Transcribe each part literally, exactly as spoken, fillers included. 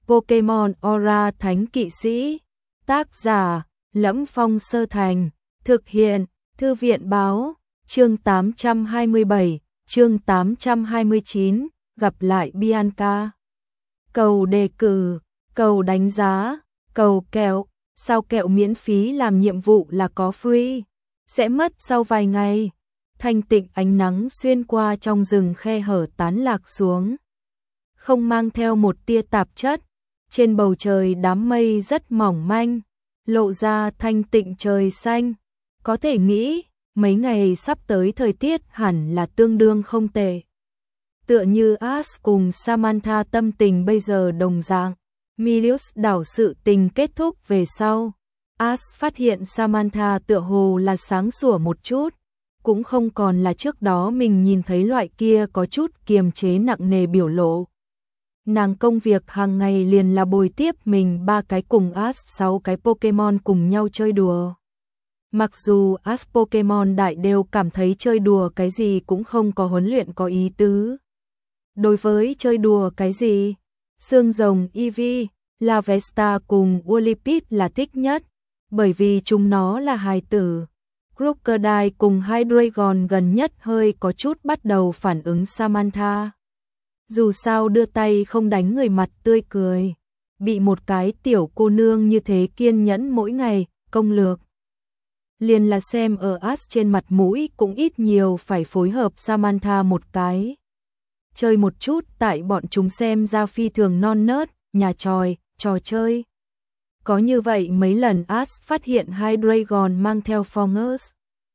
Pokemon Aura Thánh Kỵ Sĩ. Tác giả: Lẫm Phong Sơ Thành. Thực hiện: Thư viện Báo. Chương tám trăm hai mươi bảy, chương tám trăm hai mươi chín, gặp lại Bianca. Cầu đề cử, cầu đánh giá, cầu kẹo. Sao kẹo miễn phí làm nhiệm vụ là có free? Sẽ mất sau vài ngày. Thanh tịnh ánh nắng xuyên qua trong rừng khe hở tán lạc xuống, không mang theo một tia tạp chất. Trên bầu trời đám mây rất mỏng manh, lộ ra thanh tịnh trời xanh. Có thể nghĩ, mấy ngày sắp tới thời tiết hẳn là tương đương không tệ. Tựa như Ash cùng Samantha tâm tình bây giờ đồng dạng. Milius đảo sự tình kết thúc về sau, Ash phát hiện Samantha tựa hồ là sáng sủa một chút, cũng không còn là trước đó mình nhìn thấy loại kia có chút kiềm chế nặng nề biểu lộ. Nàng công việc hàng ngày liền là bồi tiếp mình ba cái cùng Ash sáu cái Pokemon cùng nhau chơi đùa. Mặc dù Ash Pokemon đại đều cảm thấy chơi đùa cái gì cũng không có huấn luyện có ý tứ. Đối với chơi đùa cái gì, xương rồng Eevee, Lavesta cùng Whirlipede là thích nhất, bởi vì chúng nó là hài tử. Crocodile cùng Hydreigon gần nhất hơi có chút bắt đầu phản ứng Samantha. Dù sao đưa tay không đánh người mặt tươi cười, bị một cái tiểu cô nương như thế kiên nhẫn mỗi ngày, công lược. Liền là xem ở Ash trên mặt mũi cũng ít nhiều phải phối hợp Samantha một cái. Chơi một chút tại bọn chúng xem ra phi thường non nớt, nhà tròi, trò chơi. Có như vậy mấy lần Ash phát hiện Hydreigon mang theo Fongus.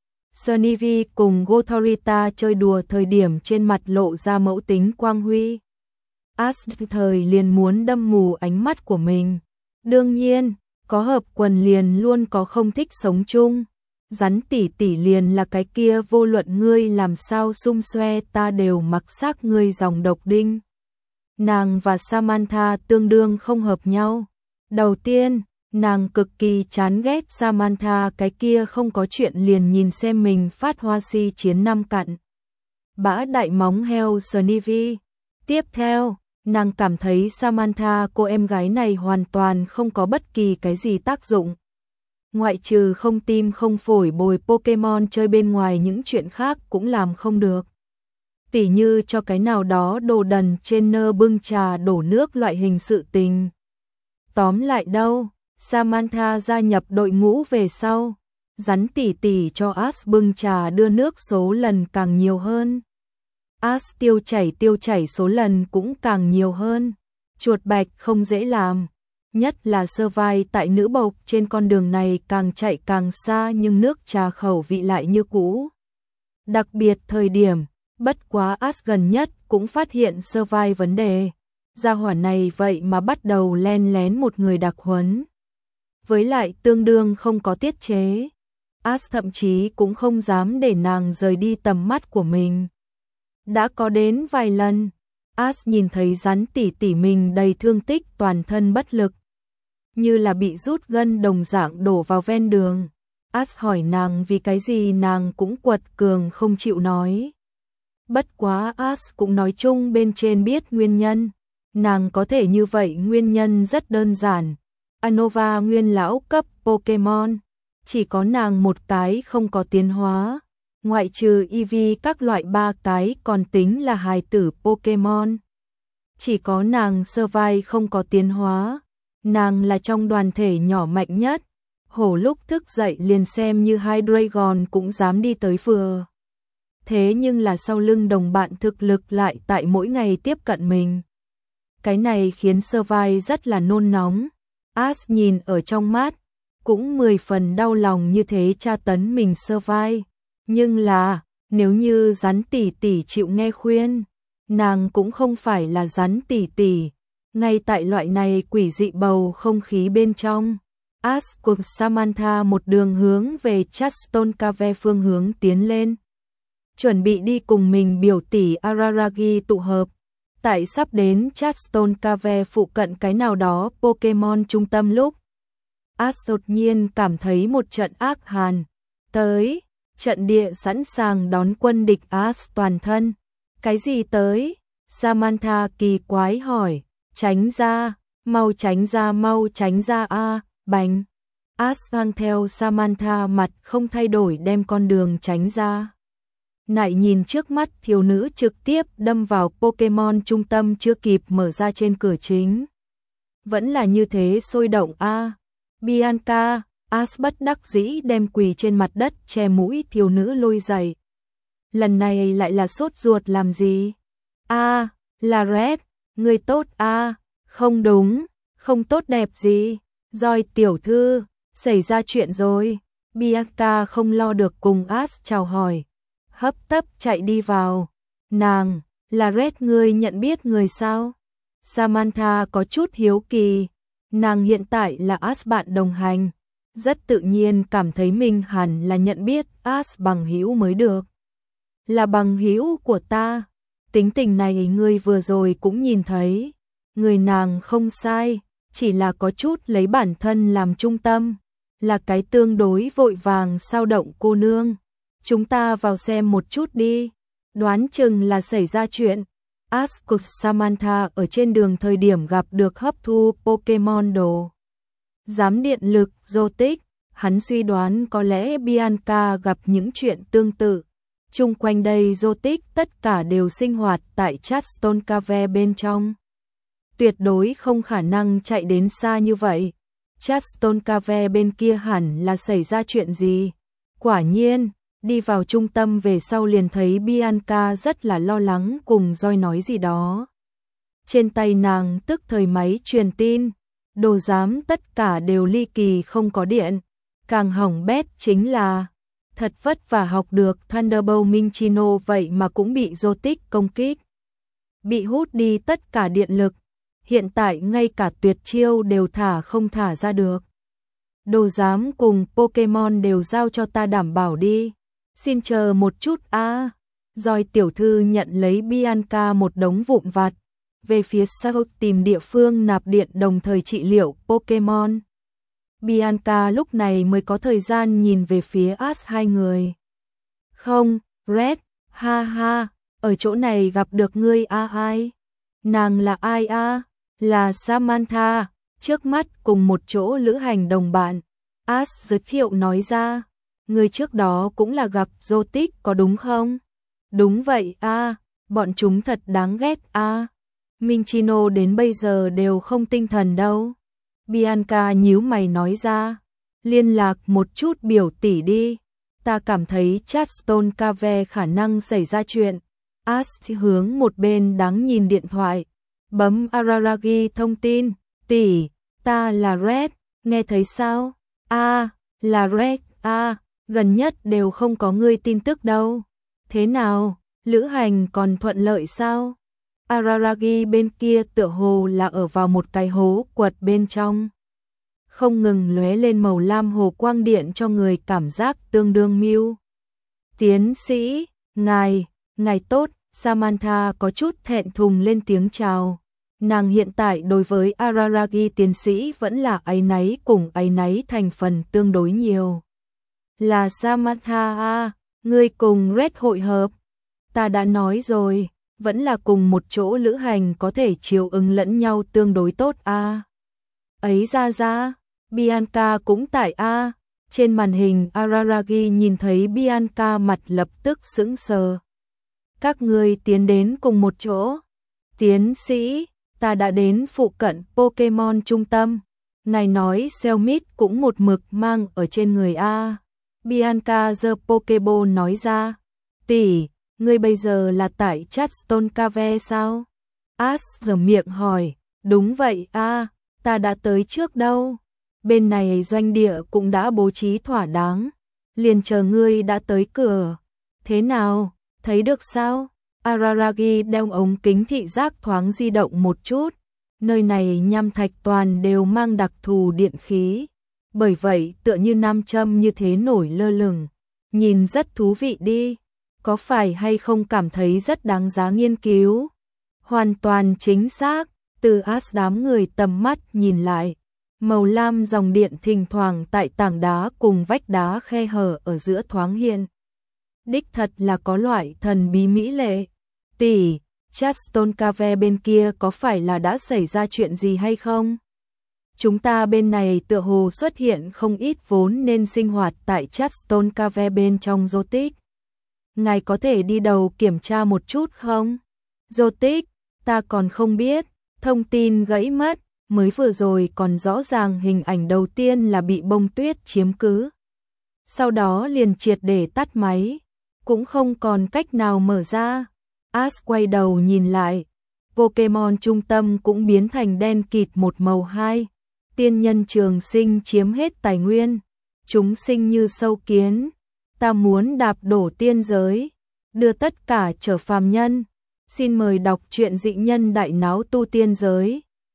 Snivy cùng Gothorita chơi đùa thời điểm trên mặt lộ ra mẫu tính quang huy. Ash thời liền muốn đâm mù ánh mắt của mình. Đương nhiên, có hợp quần liền luôn có không thích sống chung. Rắn tỉ tỉ liền là cái kia vô luận ngươi làm sao xung xoe ta đều mặc xác ngươi dòng độc đinh. Nàng và Samantha tương đương không hợp nhau. Đầu tiên, nàng cực kỳ chán ghét Samantha cái kia không có chuyện liền nhìn xem mình phát hoa si chiến năm cặn. Bã đại móng heo Snivy. Tiếp theo, nàng cảm thấy Samantha cô em gái này hoàn toàn không có bất kỳ cái gì tác dụng. Ngoại trừ không tim không phổi bồi Pokemon chơi bên ngoài những chuyện khác cũng làm không được. Tỉ như cho cái nào đó đồ đần trên nơ bưng trà đổ nước loại hình sự tình. Tóm lại đâu, Samantha gia nhập đội ngũ về sau, rắn tỉ tỉ cho Ash bưng trà đưa nước số lần càng nhiều hơn. Ash tiêu chảy tiêu chảy số lần cũng càng nhiều hơn. Chuột bạch không dễ làm, nhất là sơ vai tại nữ bộc trên con đường này càng chạy càng xa nhưng nước trà khẩu vị lại như cũ. Đặc biệt thời điểm, bất quá Ash gần nhất cũng phát hiện sơ vai vấn đề. Gia hỏa này vậy mà bắt đầu len lén một người đặc huấn. Với lại tương đương không có tiết chế. Ash thậm chí cũng không dám để nàng rời đi tầm mắt của mình. Đã có đến vài lần, Ash nhìn thấy rắn tỉ tỉ mình đầy thương tích toàn thân bất lực. Như là bị rút gân đồng dạng đổ vào ven đường. Ash hỏi nàng vì cái gì nàng cũng quật cường không chịu nói. Bất quá Ash cũng nói chung bên trên biết nguyên nhân. Nàng có thể như vậy nguyên nhân rất đơn giản. Anova nguyên lão cấp Pokemon. Chỉ có nàng một cái không có tiến hóa. Ngoại trừ Eevee các loại ba cái còn tính là hài tử Pokemon. Chỉ có nàng sơ vai không có tiến hóa. Nàng là trong đoàn thể nhỏ mạnh nhất. Hổ lúc thức dậy liền xem như Hydreigon cũng dám đi tới vừa. Thế nhưng là sau lưng đồng bạn thực lực lại tại mỗi ngày tiếp cận mình. Cái này khiến sơ vai rất là nôn nóng. Ash nhìn ở trong mắt, cũng mười phần đau lòng như thế tra tấn mình sơ vai. Nhưng là, nếu như rắn tỉ tỉ chịu nghe khuyên, nàng cũng không phải là rắn tỉ tỉ. Ngay tại loại này quỷ dị bầu không khí bên trong, Ash cùng Samantha một đường hướng về Chaston Cave phương hướng tiến lên. Chuẩn bị đi cùng mình biểu tỷ Araragi tụ hợp. Tại sắp đến Chaston Cave phụ cận cái nào đó Pokemon trung tâm lúc, Ash đột nhiên cảm thấy một trận ác hàn. Tới, trận địa sẵn sàng đón quân địch Ash toàn thân. Cái gì tới? Samantha kỳ quái hỏi. Tránh ra, Mau tránh ra, mau tránh ra a, bành. Ash đang theo Samantha mặt không thay đổi đem con đường tránh ra. Nại nhìn trước mắt thiếu nữ trực tiếp đâm vào Pokemon trung tâm chưa kịp mở ra trên cửa chính. Vẫn là như thế sôi động a. Bianca, Ash bất đắc dĩ đem quỳ trên mặt đất che mũi thiếu nữ lôi dậy. Lần này lại là sốt ruột làm gì? A, là Red, người tốt a, không đúng, không tốt đẹp gì. Rồi tiểu thư, xảy ra chuyện rồi. Bianca không lo được cùng Ash chào hỏi, hấp tấp chạy đi vào. Nàng, là Red, ngươi nhận biết người sao? Samantha có chút hiếu kỳ, nàng hiện tại là Ash bạn đồng hành, rất tự nhiên cảm thấy mình hẳn là nhận biết Ash bằng hữu mới được. Là bằng hữu của ta, tính tình này ngươi vừa rồi cũng nhìn thấy, người nàng không sai, chỉ là có chút lấy bản thân làm trung tâm, là cái tương đối vội vàng sao động cô nương. Chúng ta vào xem một chút đi, đoán chừng là xảy ra chuyện. Ash cùng Samantha ở trên đường thời điểm gặp được hấp thu Pokemon đồ giám điện lực Zotic, hắn suy đoán có lẽ Bianca gặp những chuyện tương tự. Chung quanh đây Zotic tất cả đều sinh hoạt tại Chatstone Cave bên trong. Tuyệt đối không khả năng chạy đến xa như vậy. Chatstone Cave bên kia hẳn là xảy ra chuyện gì. Quả nhiên, đi vào trung tâm về sau liền thấy Bianca rất là lo lắng cùng Joy nói gì đó. Trên tay nàng tức thời máy truyền tin, đồ giám tất cả đều ly kỳ không có điện. Càng hỏng bét chính là thật vất vả học được Thunderbolt Minccino vậy mà cũng bị Zotic công kích. Bị hút đi tất cả điện lực, hiện tại ngay cả tuyệt chiêu đều thả không thả ra được. Đồ giám cùng Pokemon đều giao cho ta đảm bảo đi. Xin chờ một chút a. À. Rồi tiểu thư nhận lấy Bianca một đống vụn vặt, về phía sau tìm địa phương nạp điện đồng thời trị liệu Pokemon. Bianca lúc này mới có thời gian nhìn về phía Ash hai người. Không, Red, ha ha, ở chỗ này gặp được ngươi a à ai? Nàng là ai a? À? Là Samantha, trước mắt cùng một chỗ lữ hành đồng bạn. Ash giới thiệu nói ra, người trước đó cũng là gặp Zotic có đúng không? Đúng vậy a, à, bọn chúng thật đáng ghét a. À. Minccino đến bây giờ đều không tinh thần đâu. Bianca nhíu mày nói ra, liên lạc một chút biểu tỷ đi, ta cảm thấy Chatstone Cave khả năng xảy ra chuyện. Ash hướng một bên đáng nhìn điện thoại, bấm Araragi thông tin, tỷ, ta là Red, nghe thấy sao? A, à, là Red, a, à, gần nhất đều không có ngươi tin tức đâu. Thế nào, lữ hành còn thuận lợi sao? Araragi bên kia tựa hồ là ở vào một cái hố quật bên trong. Không ngừng lóe lên màu lam hồ quang điện cho người cảm giác tương đương mưu. Tiến sĩ, ngài, ngài tốt, Samantha có chút thẹn thùng lên tiếng chào. Nàng hiện tại đối với Araragi tiến sĩ vẫn là áy náy cùng áy náy thành phần tương đối nhiều. Là Samantha a, ngươi cùng Red hội hợp. Ta đã nói rồi, vẫn là cùng một chỗ lữ hành có thể chiều ứng lẫn nhau tương đối tốt a. À. Ấy ra ra, Bianca cũng tại a. À. Trên màn hình Araragi nhìn thấy Bianca mặt lập tức sững sờ. Các ngươi tiến đến cùng một chỗ. Tiến sĩ, ta đã đến phụ cận Pokemon trung tâm. Ngài nói Selmit cũng một mực mang ở trên người a. Bianca giơ Pokeball nói ra. Tỷ, ngươi bây giờ là tại Chatstone Cave sao? Ash giở miệng hỏi. Đúng vậy a, ta đã tới trước đâu. Bên này doanh địa cũng đã bố trí thỏa đáng. Liền chờ ngươi đã tới cửa. Thế nào, thấy được sao? Araragi đeo ống kính thị giác thoáng di động một chút. Nơi này nham thạch toàn đều mang đặc thù điện khí. Bởi vậy tựa như nam châm như thế nổi lơ lửng. Nhìn rất thú vị đi. Có phải hay không cảm thấy rất đáng giá nghiên cứu? Hoàn toàn chính xác, từ Ash đám người tầm mắt nhìn lại. Màu lam dòng điện thỉnh thoảng tại tảng đá cùng vách đá khe hở ở giữa thoáng hiện. Đích thật là có loại thần bí mỹ lệ. Tỷ, Charleston Cave bên kia có phải là đã xảy ra chuyện gì hay không? Chúng ta bên này tựa hồ xuất hiện không ít vốn nên sinh hoạt tại Charleston Cave bên trong Zotic. Ngài có thể đi đầu kiểm tra một chút không? Zotic, ta còn không biết, thông tin gãy mất, mới vừa rồi còn rõ ràng hình ảnh đầu tiên là bị bông tuyết chiếm cứ. Sau đó liền triệt để tắt máy, cũng không còn cách nào mở ra. Ash quay đầu nhìn lại, Pokemon trung tâm cũng biến thành đen kịt một màu hai. Tiên nhân trường sinh chiếm hết tài nguyên, chúng sinh như sâu kiến, ta muốn đạp đổ tiên giới, đưa tất cả trở phàm nhân. Xin mời đọc truyện Dị Nhân Đại Náo Tu Tiên Giới.